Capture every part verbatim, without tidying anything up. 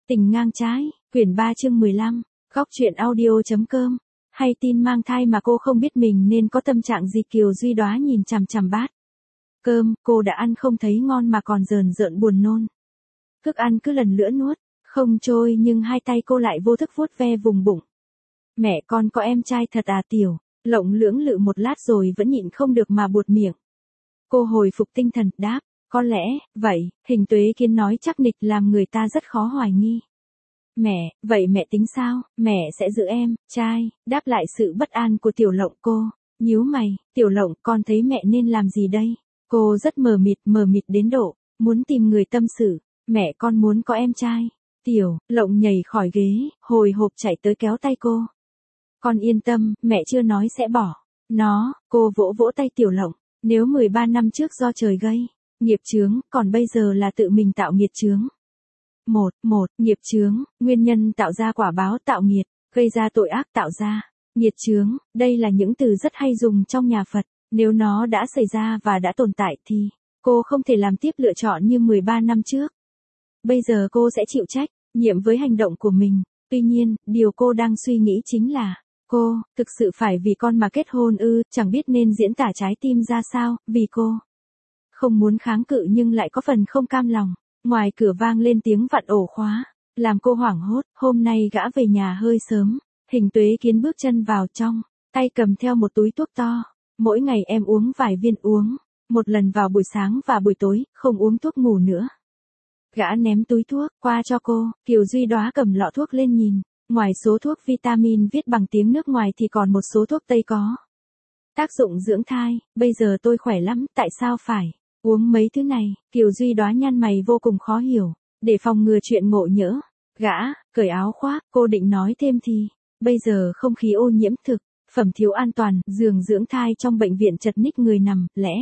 Tình ngang trái, quyển ba chương mười lăm, góc truyện audio.com. Hay tin mang thai mà cô không biết mình nên có tâm trạng gì? Kiều Duy Đóa nhìn chằm chằm bát cơm, cô đã ăn không thấy ngon mà còn rờn rợn buồn nôn. Thức ăn cứ lần lữa nuốt, không trôi nhưng hai tay cô lại vô thức vuốt ve vùng bụng. Mẹ con có em trai thật à? Tiểu Lộng lưỡng lự một lát rồi vẫn nhịn không được mà buột miệng. Cô hồi phục tinh thần, đáp, có lẽ, vậy, Hình Tuế Kiến nói chắc nịch làm người ta rất khó hoài nghi. Mẹ, vậy mẹ tính sao? Mẹ sẽ giữ em, trai, đáp lại sự bất an của Tiểu Lộng. Cô nhíu mày, Tiểu Lộng, con thấy mẹ nên làm gì đây? Cô rất mờ mịt, mờ mịt đến độ muốn tìm người tâm sự. Mẹ con muốn có em trai. Tiểu Lộng nhảy khỏi ghế, hồi hộp chạy tới kéo tay cô. Con yên tâm, mẹ chưa nói sẽ bỏ nó. Cô vỗ vỗ tay Tiểu Lộng. Nếu mười ba năm trước do trời gây nghiệp chướng, còn bây giờ là tự mình tạo nghiệt chướng. Một, một, nghiệp chướng, nguyên nhân tạo ra quả báo tạo nghiệt, gây ra tội ác tạo ra nghiệt chướng, đây là những từ rất hay dùng trong nhà Phật. Nếu nó đã xảy ra và đã tồn tại thì cô không thể làm tiếp lựa chọn như mười ba năm trước. Bây giờ cô sẽ chịu trách nhiệm với hành động của mình. Tuy nhiên, điều cô đang suy nghĩ chính là, cô thực sự phải vì con mà kết hôn ư? Chẳng biết nên diễn tả trái tim ra sao, vì cô không muốn kháng cự nhưng lại có phần không cam lòng. Ngoài cửa vang lên tiếng vặn ổ khóa, làm cô hoảng hốt. Hôm nay gã về nhà hơi sớm. Hình Tuế Kiến bước chân vào trong, tay cầm theo một túi thuốc to. Mỗi ngày em uống vài viên, uống một lần vào buổi sáng và buổi tối, không uống thuốc ngủ nữa. Gã ném túi thuốc qua cho cô. Kiều Duy Đóa cầm lọ thuốc lên nhìn. Ngoài số thuốc vitamin viết bằng tiếng nước ngoài thì còn một số thuốc Tây có tác dụng dưỡng thai. Bây giờ tôi khỏe lắm, tại sao phải uống mấy thứ này? Kiều Duy Đóa nhăn mày vô cùng khó hiểu. Để phòng ngừa chuyện ngộ nhỡ, gã cởi áo khoác. Cô định nói thêm thì bây giờ không khí ô nhiễm, thực phẩm thiếu an toàn, giường dưỡng thai trong bệnh viện chật ních người nằm, lẽ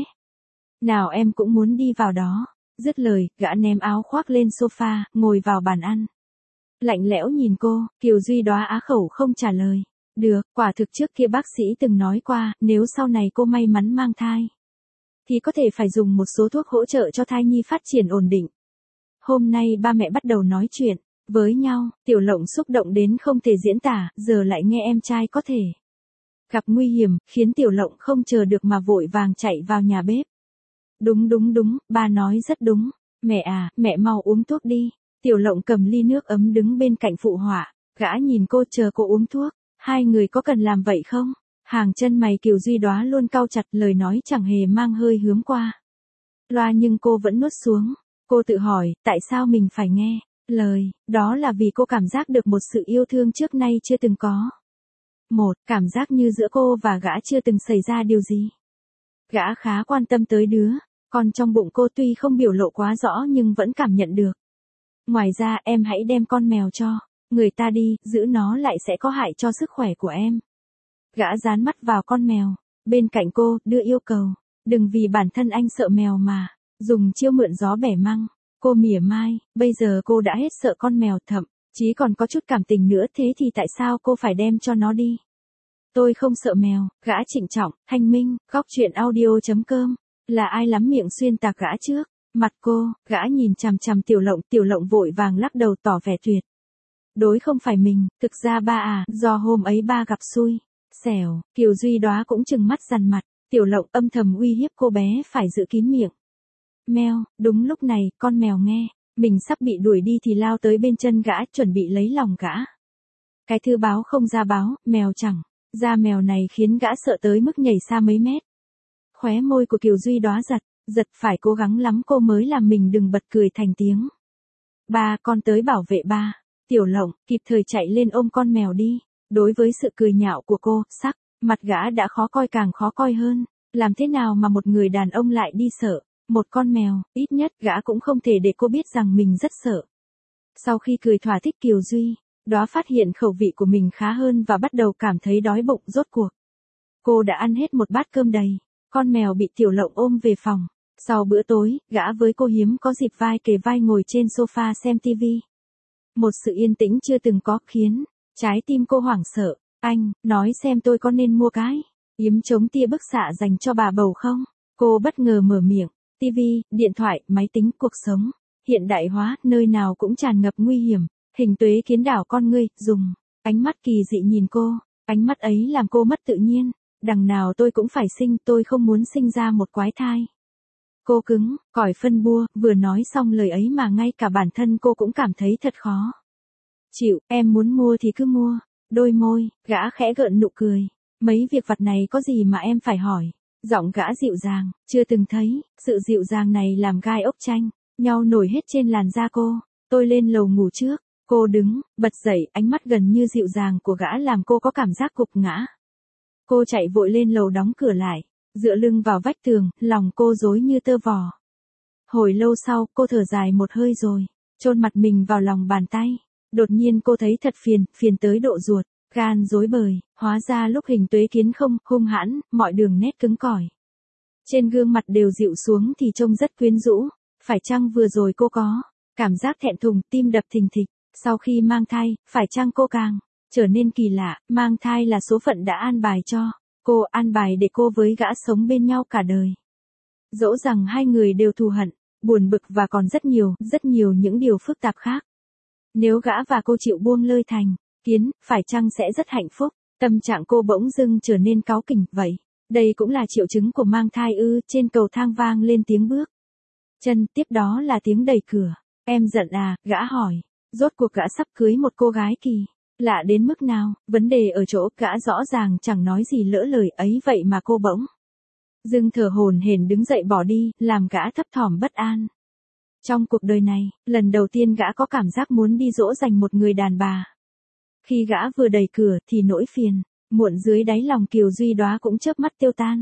nào em cũng muốn đi vào đó? Dứt lời, gã ném áo khoác lên sofa, ngồi vào bàn ăn. Lạnh lẽo nhìn cô. Kiều Duy Đóa á khẩu không trả lời. Được, quả thực trước kia bác sĩ từng nói qua, nếu sau này cô may mắn mang thai thì có thể phải dùng một số thuốc hỗ trợ cho thai nhi phát triển ổn định. Hôm nay ba mẹ bắt đầu nói chuyện với nhau. Tiểu Lộng xúc động đến không thể diễn tả, giờ lại nghe em trai có thể gặp nguy hiểm, khiến Tiểu Lộng không chờ được mà vội vàng chạy vào nhà bếp. Đúng đúng đúng, ba nói rất đúng. Mẹ à, mẹ mau uống thuốc đi. Tiểu Lộng cầm ly nước ấm đứng bên cạnh phụ họa. Gã nhìn cô, chờ cô uống thuốc. Hai người có cần làm vậy không? Hàng chân mày Kiều Duy Đóa luôn cau chặt, lời nói chẳng hề mang hơi hướng qua loa nhưng cô vẫn nuốt xuống. Cô tự hỏi, tại sao mình phải nghe lời? Đó là vì cô cảm giác được một sự yêu thương trước nay chưa từng có. Một, cảm giác như giữa cô và gã chưa từng xảy ra điều gì. Gã khá quan tâm tới đứa con trong bụng cô, tuy không biểu lộ quá rõ nhưng vẫn cảm nhận được. Ngoài ra, em hãy đem con mèo cho người ta đi, giữ nó lại sẽ có hại cho sức khỏe của em. Gã dán mắt vào con mèo bên cạnh cô, đưa yêu cầu. Đừng vì bản thân anh sợ mèo mà dùng chiêu mượn gió bẻ măng. Cô mỉa mai, bây giờ cô đã hết sợ con mèo, thậm chí còn có chút cảm tình nữa, thế thì tại sao cô phải đem cho nó đi? Tôi không sợ mèo. Gã trịnh trọng, thanh minh. Góc truyện audio.com. Là ai lắm miệng xuyên tạc gã trước mặt cô? Gã nhìn chằm chằm Tiểu Lộng. Tiểu Lộng vội vàng lắc đầu tỏ vẻ tuyệt đối không phải mình. Thực ra ba à, do hôm ấy ba gặp xui xẻo. Kiều Duy Đóa cũng trừng mắt dằn mặt. Tiểu Lộng âm thầm uy hiếp cô bé phải giữ kín miệng. Meo. Đúng lúc này, con mèo nghe mình sắp bị đuổi đi thì lao tới bên chân gã, chuẩn bị lấy lòng gã. Cái thư báo không ra báo, mèo chẳng ra mèo này khiến gã sợ tới mức nhảy xa mấy mét. Khóe môi của Kiều Duy Đóa giật giật, phải cố gắng lắm cô mới làm mình đừng bật cười thành tiếng. Ba, con tới bảo vệ ba. Tiểu Lộng kịp thời chạy lên ôm con mèo đi. Đối với sự cười nhạo của cô, sắc mặt gã đã khó coi càng khó coi hơn. Làm thế nào mà một người đàn ông lại đi sợ một con mèo? Ít nhất gã cũng không thể để cô biết rằng mình rất sợ. Sau khi cười thỏa thích, Kiều Duy Đóa phát hiện khẩu vị của mình khá hơn và bắt đầu cảm thấy đói bụng. Rốt cuộc cô đã ăn hết một bát cơm đầy. Con mèo bị Tiểu Lộng ôm về phòng. Sau bữa tối, gã với cô hiếm có dịp vai kề vai ngồi trên sofa xem tivi. Một sự yên tĩnh chưa từng có, khiến trái tim cô hoảng sợ. Anh, nói xem tôi có nên mua cái yếm chống tia bức xạ dành cho bà bầu không? Cô bất ngờ mở miệng. Tivi, điện thoại, máy tính, cuộc sống hiện đại hóa, nơi nào cũng tràn ngập nguy hiểm. Hình Tuế Kiến đảo con ngươi, dùng ánh mắt kỳ dị nhìn cô, ánh mắt ấy làm cô mất tự nhiên, đằng nào tôi cũng phải sinh, tôi không muốn sinh ra một quái thai. Cô cứng, cỏi phân bua, vừa nói xong lời ấy mà ngay cả bản thân cô cũng cảm thấy thật khó. Chịu, em muốn mua thì cứ mua. Đôi môi, gã khẽ gợn nụ cười. Mấy việc vặt này có gì mà em phải hỏi. Giọng gã dịu dàng, chưa từng thấy, sự dịu dàng này làm gai ốc chanh, nhau nổi hết trên làn da cô. Tôi lên lầu ngủ trước, cô đứng, bật dậy, ánh mắt gần như dịu dàng của gã làm cô có cảm giác gục ngã. Cô chạy vội lên lầu đóng cửa lại, dựa lưng vào vách tường, lòng cô rối như tơ vò. Hồi lâu sau, cô thở dài một hơi rồi, chôn mặt mình vào lòng bàn tay. Đột nhiên cô thấy thật phiền, phiền tới độ ruột, gan rối bời, hóa ra lúc Hình Tuế Kiến không, hung hãn, mọi đường nét cứng cỏi. Trên gương mặt đều dịu xuống thì trông rất quyến rũ, phải chăng vừa rồi cô có cảm giác thẹn thùng, tim đập thình thịch, sau khi mang thai, phải chăng cô càng trở nên kỳ lạ, mang thai là số phận đã an bài cho cô, an bài để cô với gã sống bên nhau cả đời. Dẫu rằng hai người đều thù hận, buồn bực và còn rất nhiều, rất nhiều những điều phức tạp khác. Nếu gã và cô chịu buông lơi Thành Kiến, phải chăng sẽ rất hạnh phúc? Tâm trạng cô bỗng dưng trở nên cáu kỉnh, vậy. Đây cũng là triệu chứng của mang thai ư? Trên cầu thang vang lên tiếng bước chân, tiếp đó là tiếng đẩy cửa. Em giận à? Gã hỏi. Rốt cuộc gã sắp cưới một cô gái kỳ lạ đến mức nào? Vấn đề ở chỗ gã rõ ràng chẳng nói gì lỡ lời ấy, vậy mà cô bỗng dưng thở hổn hển đứng dậy bỏ đi, làm gã thấp thỏm bất an. Trong cuộc đời này, lần đầu tiên gã có cảm giác muốn đi dỗ dành một người đàn bà. Khi gã vừa đẩy cửa thì nỗi phiền muộn dưới đáy lòng Kiều Duy Đóa cũng chớp mắt tiêu tan.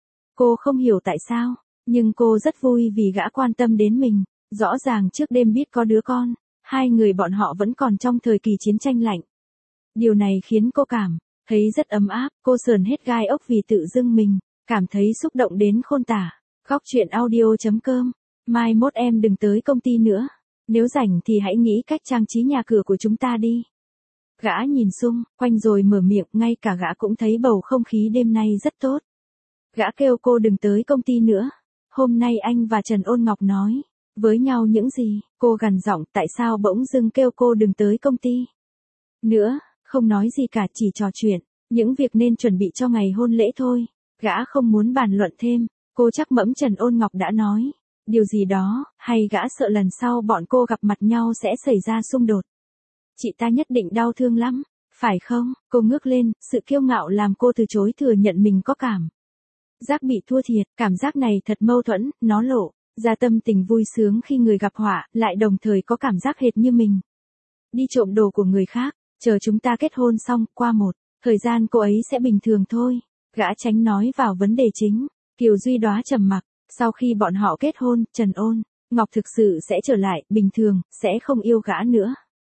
Cô không hiểu tại sao, nhưng cô rất vui vì gã quan tâm đến mình. Rõ ràng trước đêm biết có đứa con, hai người bọn họ vẫn còn trong thời kỳ chiến tranh lạnh. Điều này khiến cô cảm thấy rất ấm áp, cô sờn hết gai ốc vì tự dưng mình cảm thấy xúc động đến khôn tả. Góc truyện audio chấm com. Mai mốt em đừng tới công ty nữa. Nếu rảnh thì hãy nghĩ cách trang trí nhà cửa của chúng ta đi. Gã nhìn xung quanh rồi mở miệng, ngay cả gã cũng thấy bầu không khí đêm nay rất tốt. Gã kêu cô đừng tới công ty nữa. Hôm nay anh và Trần Ôn Ngọc nói với nhau những gì? Cô gằn giọng, tại sao bỗng dưng kêu cô đừng tới công ty nữa? Không nói gì cả, chỉ trò chuyện những việc nên chuẩn bị cho ngày hôn lễ thôi. Gã không muốn bàn luận thêm. Cô chắc mẫm Trần Ôn Ngọc đã nói điều gì đó, hay gã sợ lần sau bọn cô gặp mặt nhau sẽ xảy ra xung đột. Chị ta nhất định đau thương lắm, phải không? Cô ngước lên, sự kiêu ngạo làm cô từ chối thừa nhận mình có cảm giác bị thua thiệt. Cảm giác này thật mâu thuẫn, nó lộ ra tâm tình vui sướng khi người gặp họa, lại đồng thời có cảm giác hệt như mình đi trộm đồ của người khác. Chờ chúng ta kết hôn xong, qua một thời gian cô ấy sẽ bình thường thôi. Gã tránh nói vào vấn đề chính. Kiều Duy Đóa trầm mặc. Sau khi bọn họ kết hôn, Trần Ôn Ngọc thực sự sẽ trở lại bình thường, sẽ không yêu gã nữa.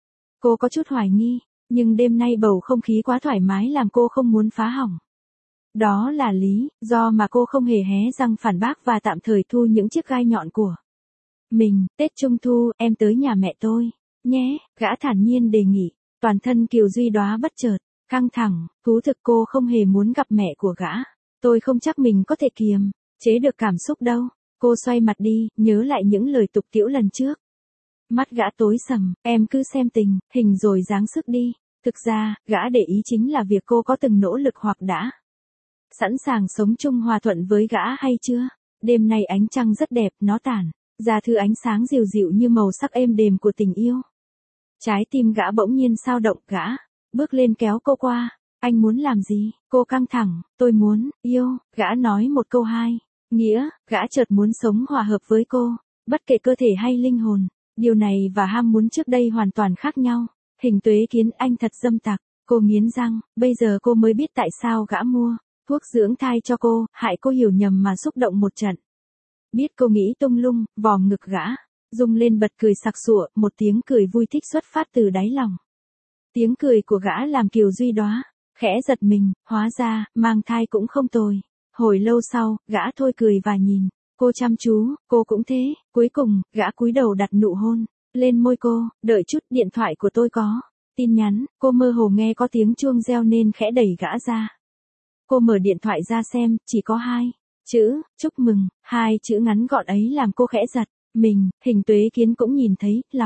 Cô có chút hoài nghi, nhưng đêm nay bầu không khí quá thoải mái làm cô không muốn phá hỏng. Đó là lý do mà cô không hề hé răng phản bác và tạm thời thu những chiếc gai nhọn của mình. Tết Trung Thu, em tới nhà mẹ tôi nhé, gã thản nhiên đề nghị. Toàn thân Kiều Duy Đóa bất chợt căng thẳng, thú thực cô không hề muốn gặp mẹ của gã. Tôi không chắc mình có thể kiềm chế được cảm xúc đâu. Cô xoay mặt đi, nhớ lại những lời tục tĩu lần trước. Mắt gã tối sầm, em cứ xem tình hình rồi dáng sức đi. Thực ra, gã để ý chính là việc cô có từng nỗ lực hoặc đã sẵn sàng sống chung hòa thuận với gã hay chưa. Đêm nay ánh trăng rất đẹp, nó tản ra thứ ánh sáng dịu dịu như màu sắc êm đềm của tình yêu. Trái tim gã bỗng nhiên xao động, gã bước lên kéo cô qua. Anh muốn làm gì? Cô căng thẳng. Tôi muốn yêu. Gã nói một câu hai nghĩa. Gã chợt muốn sống hòa hợp với cô, bất kể cơ thể hay linh hồn. Điều này và ham muốn trước đây hoàn toàn khác nhau. Hình Tuế Kiến, anh thật dâm tặc. Cô nghiến răng. Bây giờ cô mới biết tại sao gã mua thuốc dưỡng thai cho cô, hại cô hiểu nhầm mà xúc động một trận. Biết cô nghĩ tung lung, vòm ngực gã rung lên bật cười sặc sụa, một tiếng cười vui thích xuất phát từ đáy lòng. Tiếng cười của gã làm Kiều Duy Đóa khẽ giật mình, hóa ra mang thai cũng không tồi. Hồi lâu sau, gã thôi cười và nhìn cô chăm chú. Cô cũng thế. Cuối cùng, gã cúi đầu đặt nụ hôn lên môi cô. Đợi chút, điện thoại của tôi có tin nhắn. Cô mơ hồ nghe có tiếng chuông reo nên khẽ đẩy gã ra. Cô mở điện thoại ra xem, chỉ có hai chữ chúc mừng. Hai chữ ngắn gọn ấy làm cô khẽ giật mình. Hình Tuế Kiến cũng nhìn thấy, lòng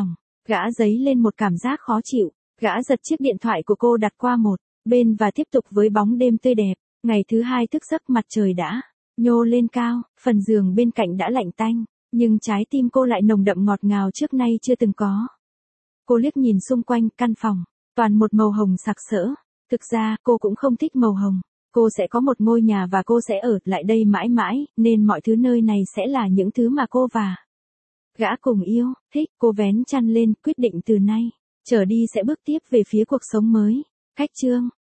Gã dấy lên một cảm giác khó chịu, gã giật chiếc điện thoại của cô đặt qua một bên và tiếp tục với bóng đêm tươi đẹp. Ngày thứ hai thức giấc mặt trời đã nhô lên cao, phần giường bên cạnh đã lạnh tanh, nhưng trái tim cô lại nồng đậm ngọt ngào trước nay chưa từng có. Cô liếc nhìn xung quanh căn phòng, toàn một màu hồng sặc sỡ. Thực ra, cô cũng không thích màu hồng. Cô sẽ có một ngôi nhà và cô sẽ ở lại đây mãi mãi, nên mọi thứ nơi này sẽ là những thứ mà cô và gã cùng yêu, thích. Cô vén chăn lên, quyết định từ nay trở đi sẽ bước tiếp về phía cuộc sống mới. Khách chương